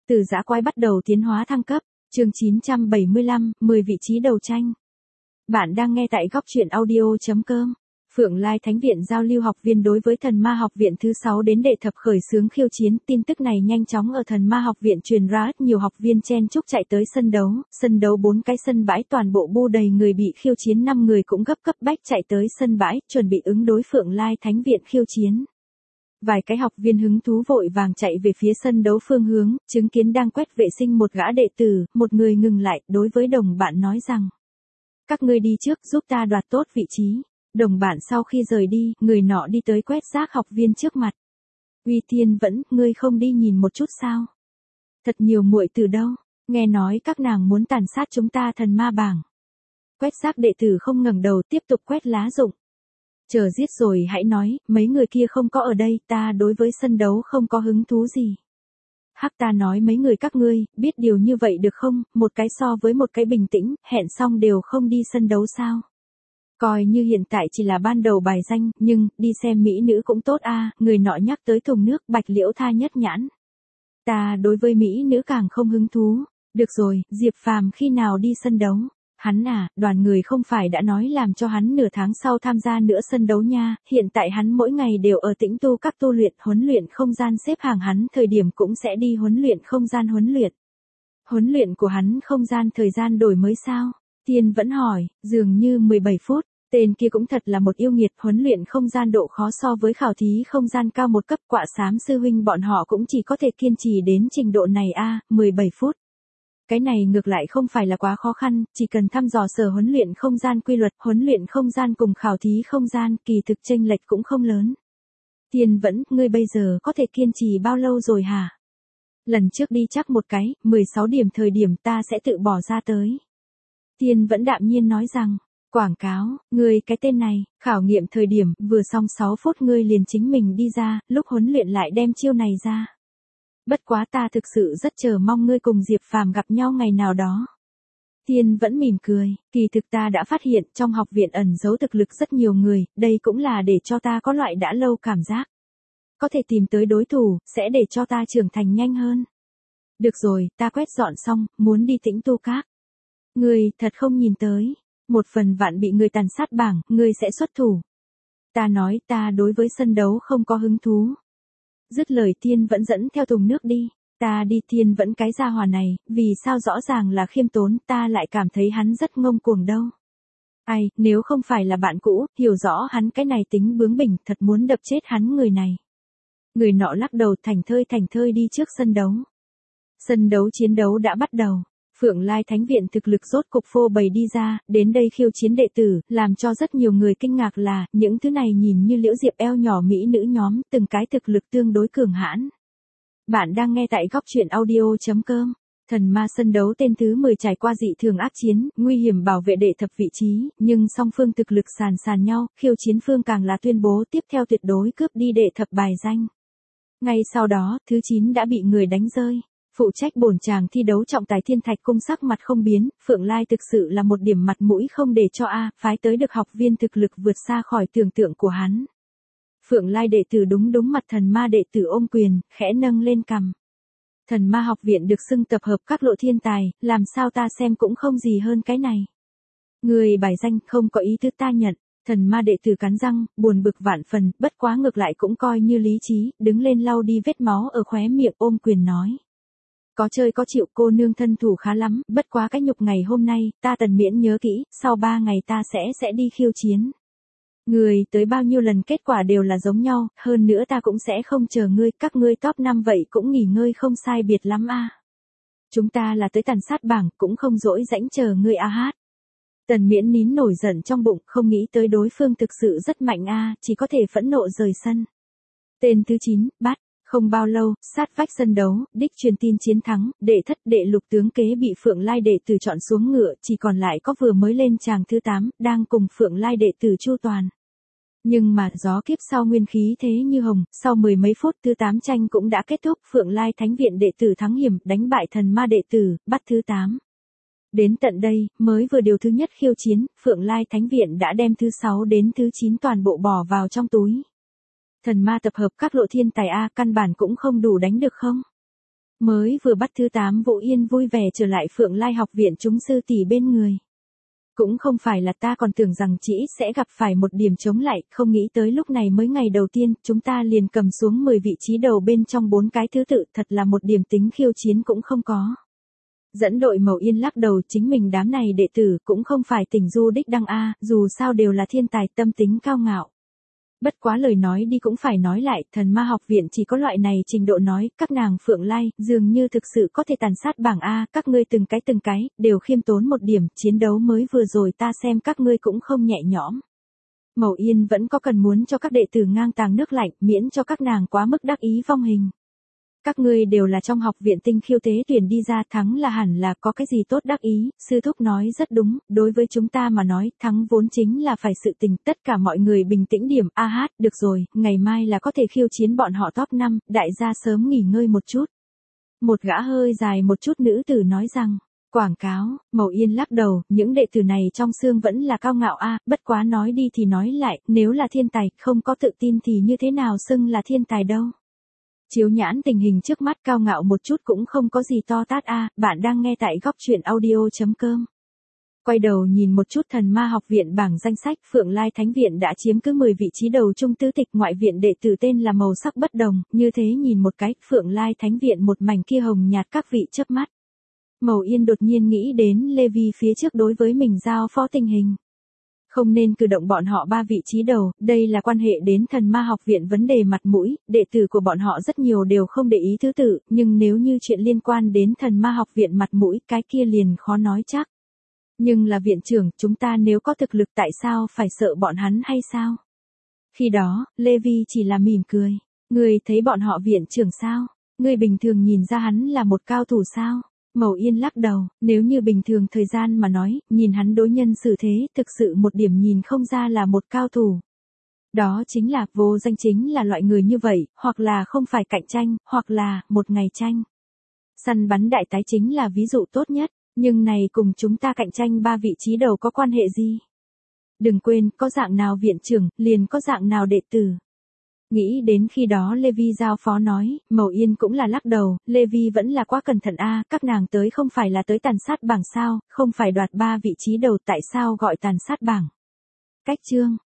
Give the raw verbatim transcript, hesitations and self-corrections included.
Từ dã quái bắt đầu tiến hóa thăng cấp, chương chín trăm bảy mươi lăm, mười vị trí đầu tranh. Bạn đang nghe tại góc truyện audio chấm com. Phượng Lai Thánh Viện giao lưu học viên đối với Thần Ma Học Viện thứ sáu đến đệ thập khởi xướng khiêu chiến. Tin tức này nhanh chóng ở Thần Ma Học Viện truyền ra, rất nhiều học viên chen chúc chạy tới sân đấu. Sân đấu bốn cái sân bãi toàn bộ bu đầy người bị khiêu chiến, năm người cũng gấp cấp bách chạy tới sân bãi, chuẩn bị ứng đối Phượng Lai Thánh Viện khiêu chiến. Vài cái học viên hứng thú vội vàng chạy về phía sân đấu phương hướng, chứng kiến đang quét vệ sinh một gã đệ tử, một người ngừng lại, đối với đồng bạn nói rằng: các ngươi đi trước giúp ta đoạt tốt vị trí. Đồng bạn sau khi rời đi, người nọ đi tới quét rác học viên trước mặt. Uy Thiên Vẫn, ngươi không đi nhìn một chút sao? Thật nhiều muội từ đâu, nghe nói các nàng muốn tàn sát chúng ta thần ma bảng. Quét rác đệ tử không ngẩng đầu tiếp tục quét lá rụng. Chờ giết rồi hãy nói, mấy người kia không có ở đây, ta đối với sân đấu không có hứng thú gì. Hắc, ta nói mấy người các ngươi, biết điều như vậy được không, một cái so với một cái bình tĩnh, hẹn xong đều không đi sân đấu sao? Coi như hiện tại chỉ là ban đầu bài danh, nhưng, đi xem mỹ nữ cũng tốt a. Người nọ nhắc tới thùng nước, Bạch Liễu Tha nhất nhãn. Ta đối với mỹ nữ càng không hứng thú. Được rồi, Diệp Phàm khi nào đi sân đấu? Hắn à, đoàn người không phải đã nói làm cho hắn nửa tháng sau tham gia nữa sân đấu nha, hiện tại hắn mỗi ngày đều ở tĩnh tu các tu luyện, huấn luyện không gian xếp hàng, hắn thời điểm cũng sẽ đi huấn luyện không gian huấn luyện. Huấn luyện của hắn không gian thời gian đổi mới sao? Thiên Vẫn hỏi, dường như mười bảy phút, tên kia cũng thật là một yêu nghiệt, huấn luyện không gian độ khó so với khảo thí không gian cao một cấp, Quạ Xám sư huynh bọn họ cũng chỉ có thể kiên trì đến trình độ này a, mười bảy phút. Cái này ngược lại không phải là quá khó khăn, chỉ cần thăm dò sở huấn luyện không gian quy luật, huấn luyện không gian cùng khảo thí không gian, kỳ thực chênh lệch cũng không lớn. Thiên Vẫn, ngươi bây giờ có thể kiên trì bao lâu rồi hả? Lần trước đi chắc một cái, mười sáu điểm thời điểm ta sẽ tự bỏ ra tới. Thiên Vẫn đạm nhiên nói rằng, quảng cáo, ngươi cái tên này, khảo nghiệm thời điểm, vừa xong sáu phút ngươi liền chính mình đi ra, lúc huấn luyện lại đem chiêu này ra. Bất quá ta thực sự rất chờ mong ngươi cùng Diệp Phàm gặp nhau ngày nào đó. Thiên Vẫn mỉm cười, kỳ thực ta đã phát hiện trong học viện ẩn giấu thực lực rất nhiều người, đây cũng là để cho ta có loại đã lâu cảm giác. Có thể tìm tới đối thủ, sẽ để cho ta trưởng thành nhanh hơn. Được rồi, ta quét dọn xong, muốn đi tĩnh tu các. Ngươi, thật không nhìn tới. Một phần vạn bị người tàn sát bảng, ngươi sẽ xuất thủ. Ta nói ta đối với sân đấu không có hứng thú. Dứt lời Thiên Vẫn dẫn theo thùng nước đi. Ta đi. Thiên Vẫn cái gia hỏa này, vì sao rõ ràng là khiêm tốn, ta lại cảm thấy hắn rất ngông cuồng đâu. Ai, nếu không phải là bạn cũ, hiểu rõ hắn cái này tính bướng bỉnh, thật muốn đập chết hắn người này. Người nọ lắc đầu, thành thơi thành thơi đi trước sân đấu. Sân đấu chiến đấu đã bắt đầu. Phượng Lai Thánh Viện thực lực rốt cục phô bày đi ra, đến đây khiêu chiến đệ tử, làm cho rất nhiều người kinh ngạc là, những thứ này nhìn như liễu diệp eo nhỏ mỹ nữ nhóm, từng cái thực lực tương đối cường hãn. Bạn đang nghe tại góc truyện audio chấm com. Thần ma sân đấu tên thứ mười trải qua dị thường ác chiến, nguy hiểm bảo vệ đệ thập vị trí, nhưng song phương thực lực sàn sàn nhau, khiêu chiến phương càng là tuyên bố tiếp theo tuyệt đối cướp đi đệ thập bài danh. Ngay sau đó, thứ chín đã bị người đánh rơi. Phụ trách bổn tràng thi đấu trọng tài Thiên Thạch Cung sắc mặt không biến, Phượng Lai thực sự là một điểm mặt mũi không để cho a, phái tới được học viên thực lực vượt xa khỏi tưởng tượng của hắn. Phượng Lai đệ tử đúng đúng mặt thần ma đệ tử ôm quyền, khẽ nâng lên cằm. Thần ma học viện được xưng tập hợp các lộ thiên tài, làm sao ta xem cũng không gì hơn cái này. Người bài danh không có ý tứ ta nhận. Thần ma đệ tử cắn răng, buồn bực vạn phần, bất quá ngược lại cũng coi như lý trí, đứng lên lau đi vết máu ở khóe miệng, ôm quyền nói. Có chơi có chịu, cô nương thân thủ khá lắm, bất quá cái nhục ngày hôm nay, ta Tần Miễn nhớ kỹ, sau ba ngày ta sẽ sẽ đi khiêu chiến. Người tới bao nhiêu lần kết quả đều là giống nhau, hơn nữa ta cũng sẽ không chờ ngươi, các ngươi top năm vậy cũng nghỉ ngơi không sai biệt lắm a. Chúng ta là tới tàn sát bảng, cũng không dỗi rãnh chờ ngươi a hát. Tần Miễn nín nổi giận trong bụng, không nghĩ tới đối phương thực sự rất mạnh a, chỉ có thể phẫn nộ rời sân. Tên thứ chín, bắt. Không bao lâu, sát vách sân đấu, đích truyền tin chiến thắng, đệ thất đệ lục tướng kế bị Phượng Lai đệ tử chọn xuống ngựa, chỉ còn lại có vừa mới lên tràng thứ tám, đang cùng Phượng Lai đệ tử chu toàn. Nhưng mà gió kiếp sau nguyên khí thế như hồng, sau mười mấy phút thứ tám tranh cũng đã kết thúc, Phượng Lai Thánh Viện đệ tử thắng hiểm, đánh bại thần ma đệ tử, bắt thứ tám. Đến tận đây, mới vừa điều thứ nhất khiêu chiến, Phượng Lai Thánh Viện đã đem thứ sáu đến thứ chín toàn bộ bỏ vào trong túi. Thần ma tập hợp các lộ thiên tài A, căn bản cũng không đủ đánh được không? Mới vừa bắt thứ tám Vũ Yên vui vẻ trở lại Phượng Lai học viện chúng sư tỷ bên người. Cũng không phải là ta còn tưởng rằng chỉ sẽ gặp phải một điểm chống lại, không nghĩ tới lúc này mới ngày đầu tiên, chúng ta liền cầm xuống mười vị trí đầu bên trong bốn cái thứ tự, thật là một điểm tính khiêu chiến cũng không có. Dẫn đội Mậu Yên lắc đầu, chính mình đám này đệ tử cũng không phải tỉnh du đích đăng A, dù sao đều là thiên tài, tâm tính cao ngạo. Bất quá lời nói đi cũng phải nói lại, thần ma học viện chỉ có loại này trình độ nói, các nàng Phượng Lai, dường như thực sự có thể tàn sát bảng A, các ngươi từng cái từng cái, đều khiêm tốn một điểm, chiến đấu mới vừa rồi ta xem các ngươi cũng không nhẹ nhõm. Mậu Yên vẫn có cần muốn cho các đệ tử ngang tàng nước lạnh, miễn cho các nàng quá mức đắc ý vong hình. Các ngươi đều là trong học viện tinh khiêu tế tuyển đi ra, thắng là hẳn là có cái gì tốt đắc ý, sư thúc nói rất đúng, đối với chúng ta mà nói, thắng vốn chính là phải sự tình, tất cả mọi người bình tĩnh điểm, a hát, được rồi, ngày mai là có thể khiêu chiến bọn họ top năm, đại gia sớm nghỉ ngơi một chút. Một gã hơi dài một chút nữ tử nói rằng, quảng cáo, Mậu Yên lắc đầu, những đệ tử này trong xương vẫn là cao ngạo a, bất quá nói đi thì nói lại, nếu là thiên tài, không có tự tin thì như thế nào xưng là thiên tài đâu. Chiếu nhãn tình hình trước mắt cao ngạo một chút cũng không có gì to tát a, bạn đang nghe tại góc truyện audio chấm com. Quay đầu nhìn một chút thần ma học viện bảng danh sách, Phượng Lai Thánh Viện đã chiếm cứ mười vị trí đầu chung tứ tịch, ngoại viện đệ tử tên là màu sắc bất đồng, như thế nhìn một cái, Phượng Lai Thánh Viện một mảnh kia hồng nhạt các vị chớp mắt. Mậu Yên đột nhiên nghĩ đến Lê Vi phía trước đối với mình giao phó tình hình. Không nên cử động bọn họ ba vị trí đầu, đây là quan hệ đến thần ma học viện vấn đề mặt mũi, đệ tử của bọn họ rất nhiều đều không để ý thứ tự, nhưng nếu như chuyện liên quan đến thần ma học viện mặt mũi, cái kia liền khó nói chắc. Nhưng là viện trưởng, chúng ta nếu có thực lực tại sao phải sợ bọn hắn hay sao? Khi đó, Lê Vi chỉ là mỉm cười. Người thấy bọn họ viện trưởng sao? Người bình thường nhìn ra hắn là một cao thủ sao? Mậu Yên lắc đầu, nếu như bình thường thời gian mà nói, nhìn hắn đối nhân xử thế, thực sự một điểm nhìn không ra là một cao thủ. Đó chính là, vô danh chính là loại người như vậy, hoặc là không phải cạnh tranh, hoặc là, một ngày tranh. Săn bắn đại tái chính là ví dụ tốt nhất, nhưng này cùng chúng ta cạnh tranh ba vị trí đầu có quan hệ gì? Đừng quên, có dạng nào viện trưởng, liền có dạng nào đệ tử. Nghĩ đến khi đó Lê Vi giao phó nói, Mậu Yên cũng là lắc đầu, Lê Vi vẫn là quá cẩn thận a, các nàng tới không phải là tới tàn sát bảng sao, không phải đoạt ba vị trí đầu tại sao gọi tàn sát bảng. Cách chương